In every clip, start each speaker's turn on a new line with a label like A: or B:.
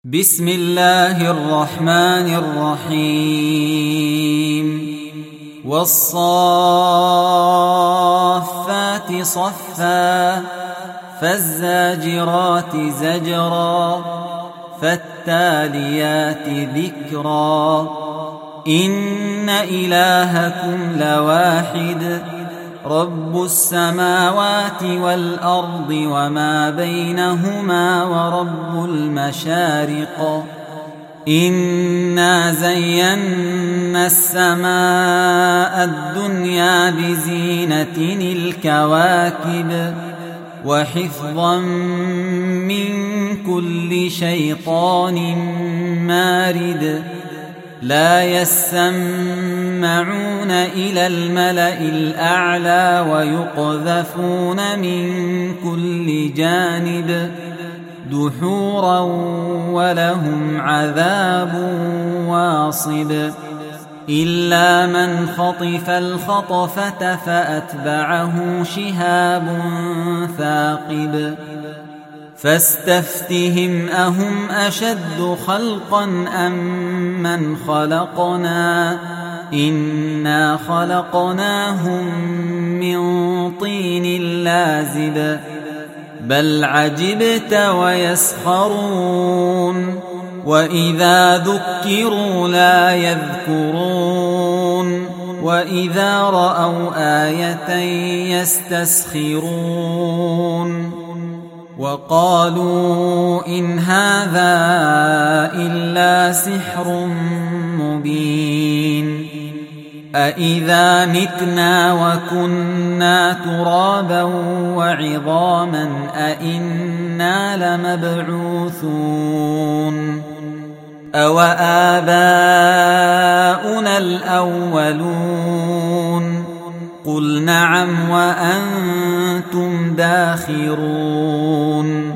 A: بسم الله الرحمن الرحيم والصافات صفا فالزاجرات زجرا فالتاليات ذكرا إن إلهكم لواحد رب السماوات والأرض وما بينهما ورب المشارق إنا زينا السماء الدنيا بزينة الكواكب وحفظا من كل شيطان مارد لا يسمعون إلى الملأ الأعلى ويقذفون من كل جانب دحورا ولهم عذاب واصب إلا من خطف الخطفة فأتبعه شهاب ثاقب فاستفتهم أهم أشد خلقا أم من خلقنا إنا خلقناهم من طين لازب بل عجبت ويسخرون وإذا ذكروا لا يذكرون وإذا رأوا آية يستسخرون وقالوا إن هذا إلا سحر مبين أإذا متنا وكنا ترابا وعظاما أإنا لمبعوثون أو آباؤنا الأولون قل نعم وأنتم داخرون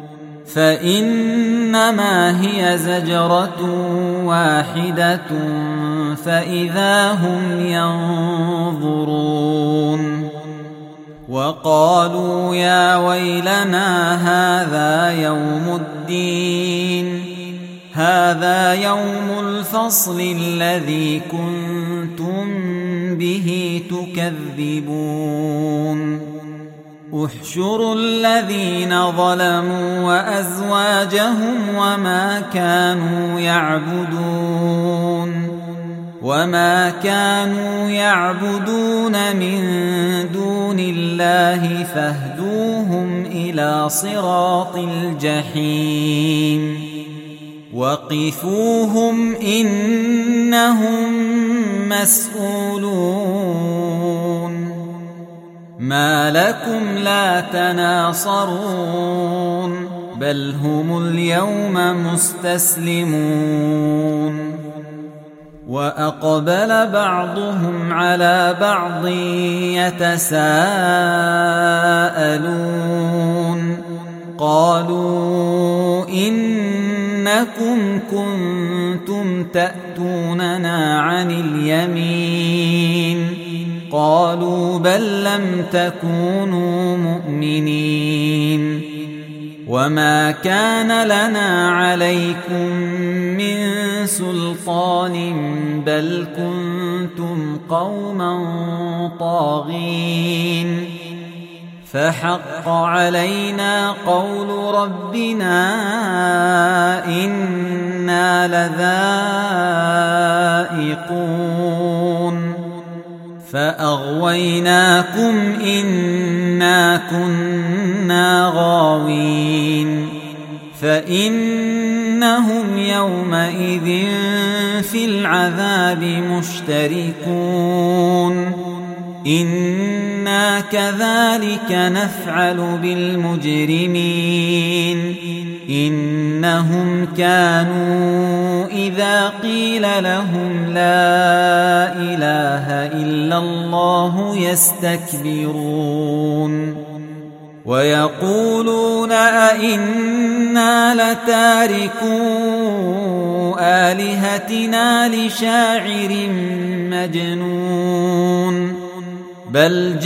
A: فإنما هي زجرة واحدة فإذا هم ينظرون وقالوا يا ويلنا هذا يوم الفصل الذي كنتم به تكذبون احشروا الذين ظلموا وأزواجهم وما كانوا يعبدون من دون الله فاهدوهم إلى صراط الجحيم وقفوهم إنهم مسؤولون ما لكم لا تناصرون بل هم اليوم مستسلمون وأقبل بعضهم على بعض يتساءلون قالوا إنكم كنتم تأتوننا عن اليمين قالوا بل لم تكونوا مؤمنين وما كان لنا عليكم من سلطان بل كنتم قوما طاغين فحق علينا قول ربنا إنا لذائقون فأغويناكم إنا كنا غاوين فإنهم يومئذ في العذاب مشتركون إنا كذلك نفعل بالمجرمين إنهم كانوا إذا قيل لهم لا إله إلا الله يستكبرون ويقولون أئنا لتاركو آلهتنا لشاعر مجنون بل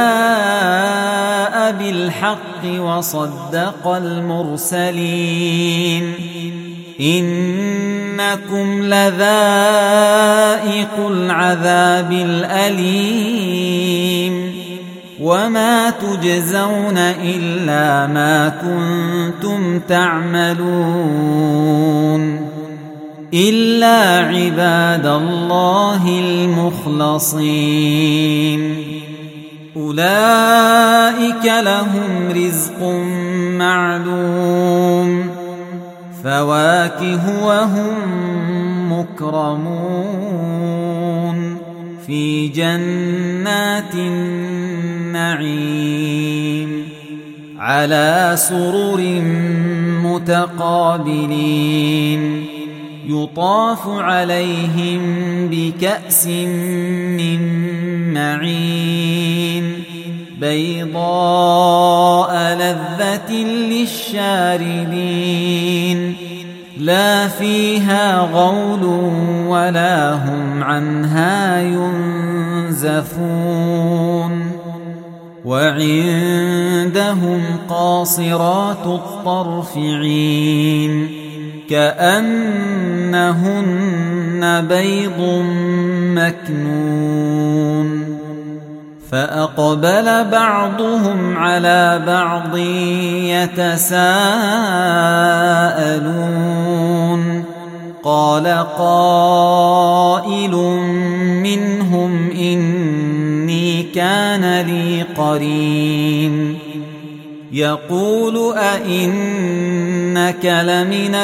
A: جاء بالحق وصدق المرسلين إنكم لذائق العذاب الأليم وما تجزون إلا ما كنتم تعملون إلا عباد الله المخلصين أولئك لهم رزق معلوم فواكه وهم مكرمون في جنات النعيم على سرر متقابلين يطاف عليهم بكأس من معين بيضاء لذة للشاربين لا فيها غول ولا هم عنها ينزفون وعندهم قاصرات الطرف عين كأنهن بيض مكنون فأقبل بعضهم على بعض يتساءلون قال قائل منهم إني كان لي قرين يقول أئنك لمن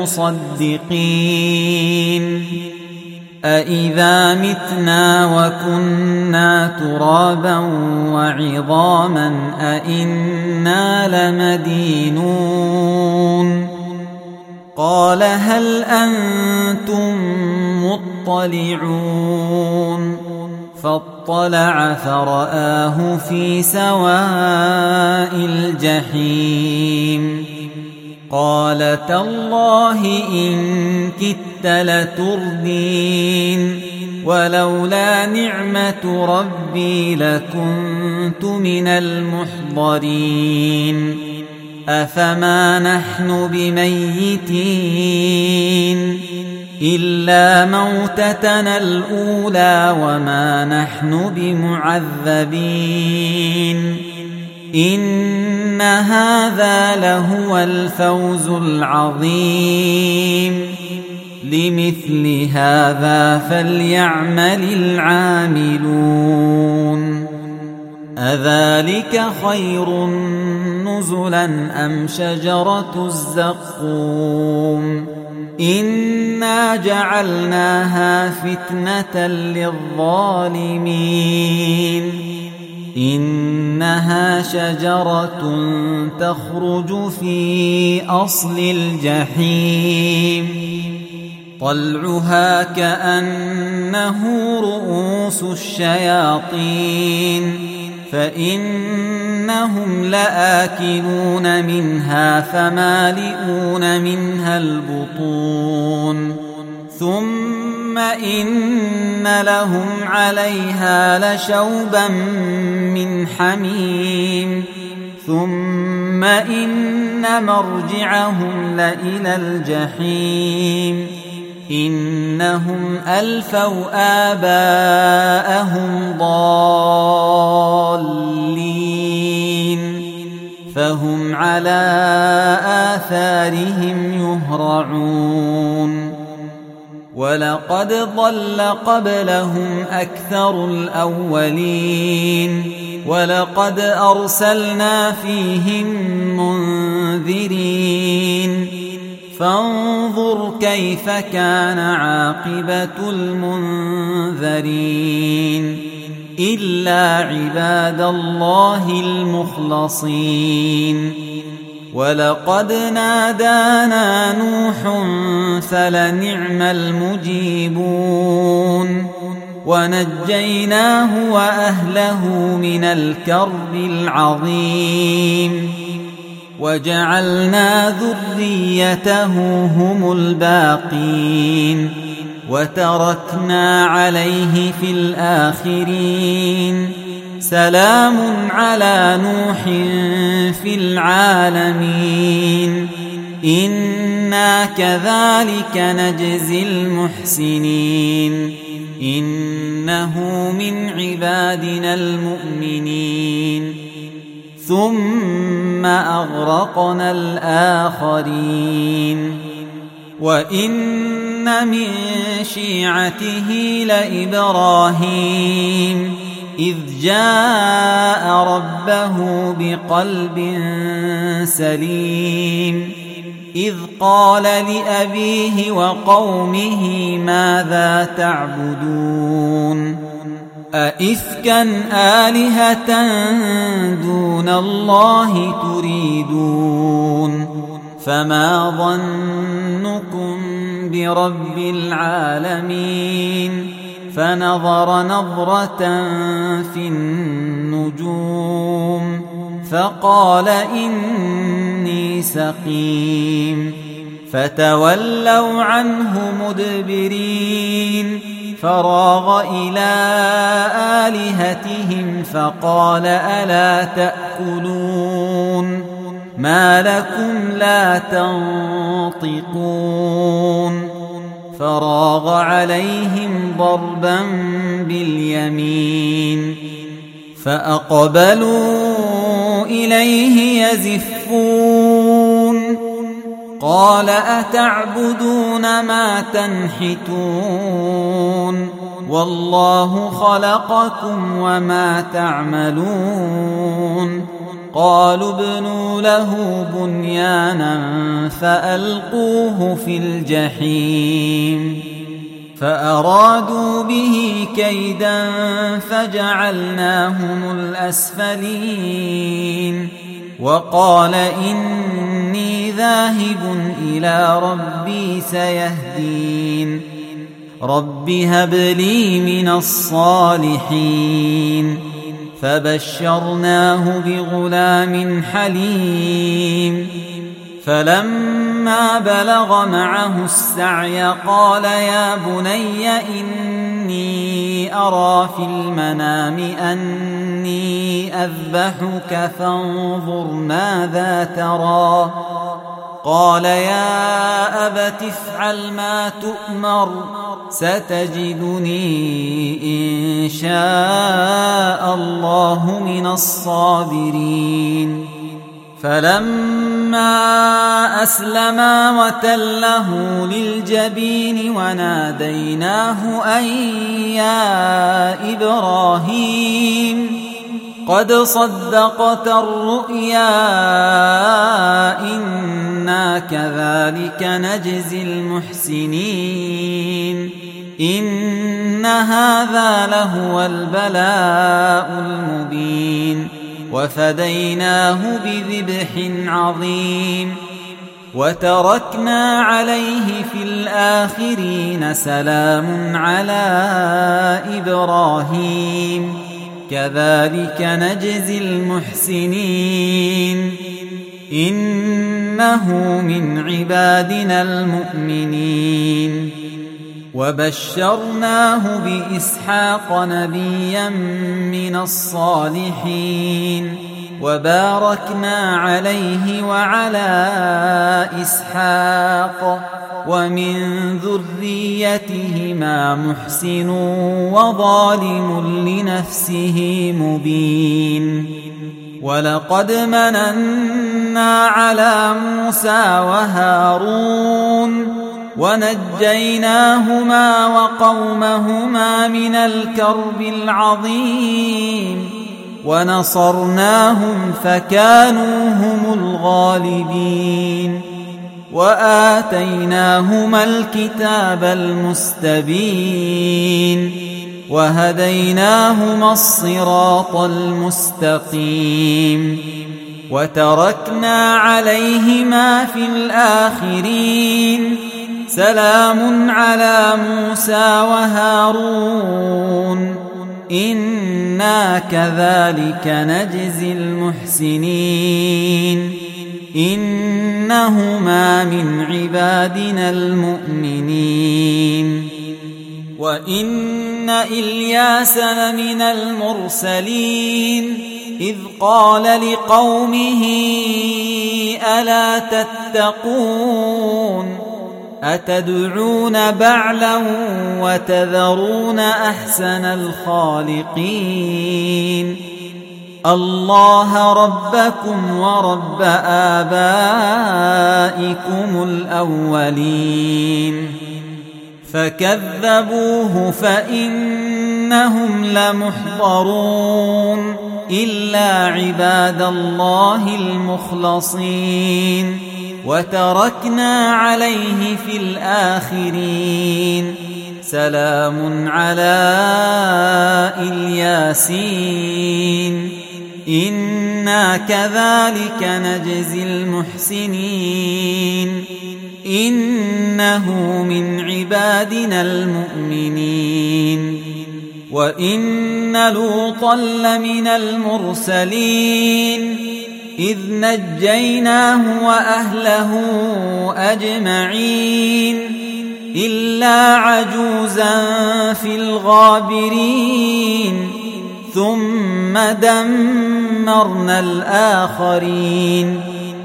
A: المصدقين أإذا متنا وكنا ترابا وعظاما أإنا لمدينون قال هل أنتم مطلعون فاطلع فرآه في سواء الجحيم قال تالله إن كدت لتردين ولولا نعمة ربي لكنت من المحضرين أفما نحن بميتين إلا موتتنا الأولى وما نحن بمعذبين إن هذا لهو الفوز العظيم لمثل هذا فليعمل العاملون أذلك خير نزلا أم شجرة الزقوم إنا جعلناها فتنة للظالمين إنها شجرة تخرج في أصل الجحيم طلعها كأنه رؤوس الشياطين فإنهم لآكلون منها فمالئون منها البطون ثم إن لهم عليها لشوبا من حميم ثم إن مرجعهم لإلى الجحيم إنهم ألفوا آباءهم ضالين فهم على آثارهم يهرعون ولقد ضل قبلهم أكثر الأولين ولقد أرسلنا فيهم منذرين فانظر كيف كان عاقبة المنذرين إلا عباد الله المخلصين ولقد نادانا نوح فلنعم المجيبون ونجيناه وأهله من الكرب العظيم وجعلنا ذريته هم الباقين وتركنا عليه في الآخرين سلام على نوح في العالمين إنا كذلك نجزي المحسنين إنه من عبادنا المؤمنين ثم أغرقنا الآخرين وإن من شيعته لإبراهيم إذ جاء ربه بقلب سليم إذ قال لأبيه وقومه ماذا تعبدون أئفكا آلهة دون الله تريدون فما ظنكم برب العالمين فنظر نظرة في النجوم فقال إني سقيم فتولوا عنه مدبرين فراغ إلى آلهتهم فقال ألا تأكلون ما لكم لا تنطقون فراغ عليهم ضربا باليمين فأقبلوا إليه يزفون قال أتعبدون ما تنحتون والله خلقكم وما تعملون قالوا ابنوا له بنيانا فألقوه في الجحيم فأرادوا به كيدا فجعلناهم الأسفلين وقال إني ذاهب إلى ربي سيهدين رب هب لي من الصالحين فبشرناه بغلام حليم فلما بلغ معه السعي قال يا بني إني أرى في المنام أني أذبحك فانظر ماذا ترى قال يا أبت افعل ما تؤمر ستجدني إن شاء الله من الصابرين فلما أسلما وتله للجبين وناديناه أن يا إبراهيم قد صدقت الرؤيا إنا كذلك نجزي المحسنين إن هذا لهو البلاء المبين وفديناه بذبح عظيم وتركنا عليه في الآخرين سلام على إبراهيم كذلك نجزي المحسنين إنه من عبادنا المؤمنين وبشرناه بإسحاق نبيا من الصالحين وباركنا عليه وعلى إسحاق ومن ذريتهما محسن وظالم لنفسه مبين ولقد مننا على موسى وهارون ونجيناهما وقومهما من الكرب العظيم ونصرناهم فكانوا هم الغالبين وآتيناهما الكتاب المستبين وهديناهما الصراط المستقيم وتركنا عليهما في الآخرين سلام على موسى وهارون إنا كذلك نجزي المحسنين إنهما من عبادنا المؤمنين وإن إلياس لمن المرسلين إذ قال لقومه ألا تتقون أتدعون بعلا وتذرون أحسن الخالقين الله ربكم ورب آبائكم الأولين فكذبوه فإنهم لمحضرون إلا عباد الله المخلصين وتركنا عليه في الآخرين سلام على الياسين إنا كذلك نجزي المحسنين إنه من عبادنا المؤمنين وإن لوطا لمن المرسلين إذ نجيناه وأهله أجمعين إلا عجوزا في الغابرين ثم دمرنا الآخرين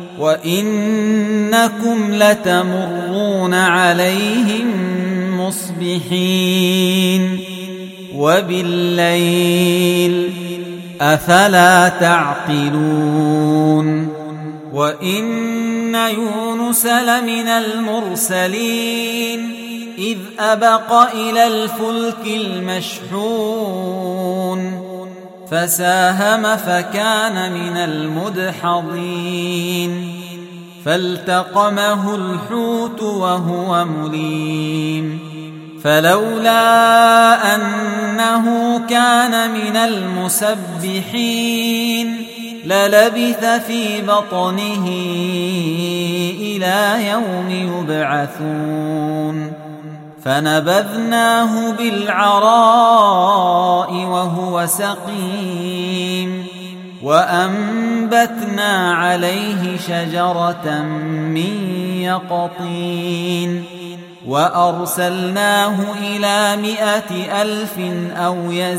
A: وإنكم لتمرون عليهم مصبحين وبالليل أفلا تعقلون وإن يونس لمن المرسلين إذ أبق إلى الفلك المشحون فساهم فكان من المدحضين فالتقمه الحوت وهو مليم فلولا أنه كان من المسبحين للبث في بطنه إلى يوم يبعثون فنبذناه بالعراء وهو سقيم وأنبتنا عليه شجرة من يقطين وأرسلناه إلى 100,000 أو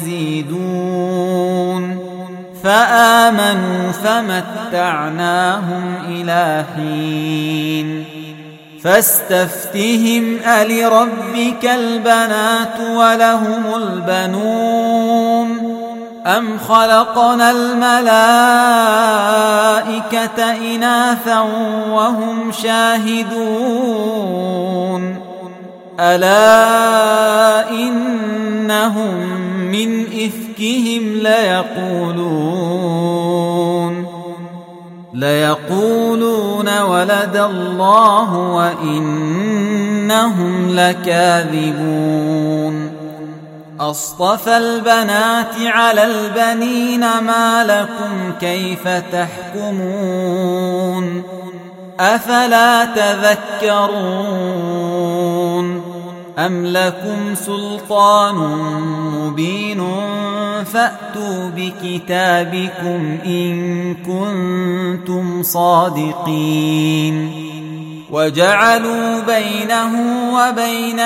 A: يزيدون فآمنوا فمتعناهم إلى حين فاستفتهم ألربك البنات ولهم البنون أم خلقنا الملائكة إناثا وهم شاهدون ألا إنهم من إفكهم ليقولون ولد الله وإنهم لكاذبون أصطفى البنات على البنين ما لكم كيف تحكمون أفلا تذكرون أم لكم سلطان مبين فأتوا بكتابكم إن كنتم صادقين وجعلوا بينه وبين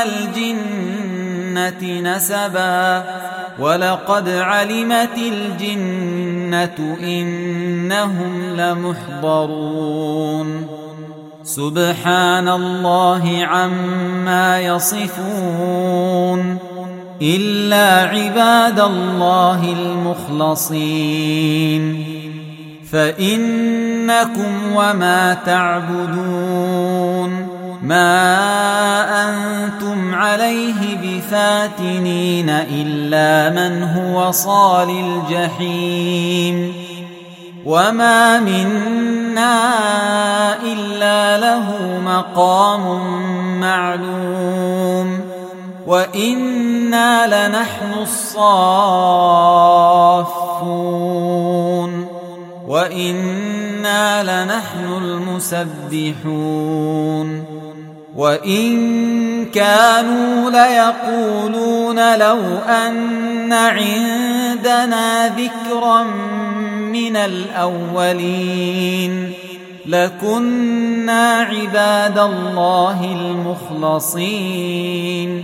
A: الجنة نسبا ولقد علمت الجنة إنهم لمحضرون سبحان الله عما يصفون إلا عباد الله المخلصين فإنكم وما تعبدون ما أنتم عليه بفاتنين إلا من هو صال الجحيم وما منا إلا له مقام معلوم وإنا لنحن الصافون وإنا لنحن المسبحون وإن كانوا ليقولون لو أن عندنا ذكرا من الأولين لكنا عباد الله المخلصين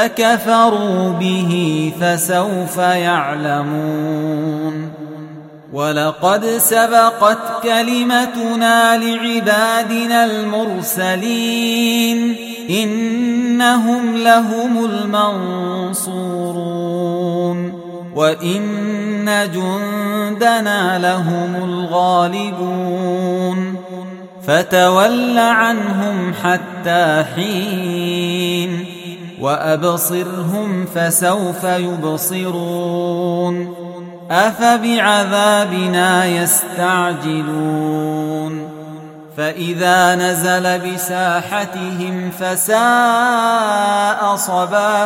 A: فكفروا به فسوف يعلمون ولقد سبقت كلمتنا لعبادنا المرسلين إنهم لهم المنصورون وإن جندنا لهم الغالبون فتول عنهم حتى حين وأبصرهم فسوف يبصرون أفبعذابنا يستعجلون فإذا نزل بساحتهم فساء صباح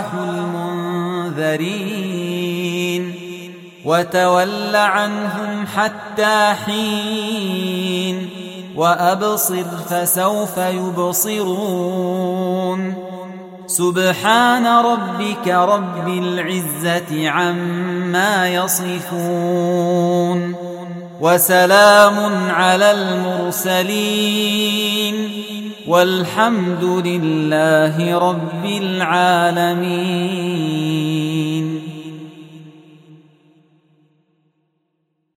A: المنذرين وتول عنهم حتى حين وأبصر فسوف يبصرون سبحان ربك رب العزة عما يصفون وسلام على المرسلين والحمد لله رب العالمين.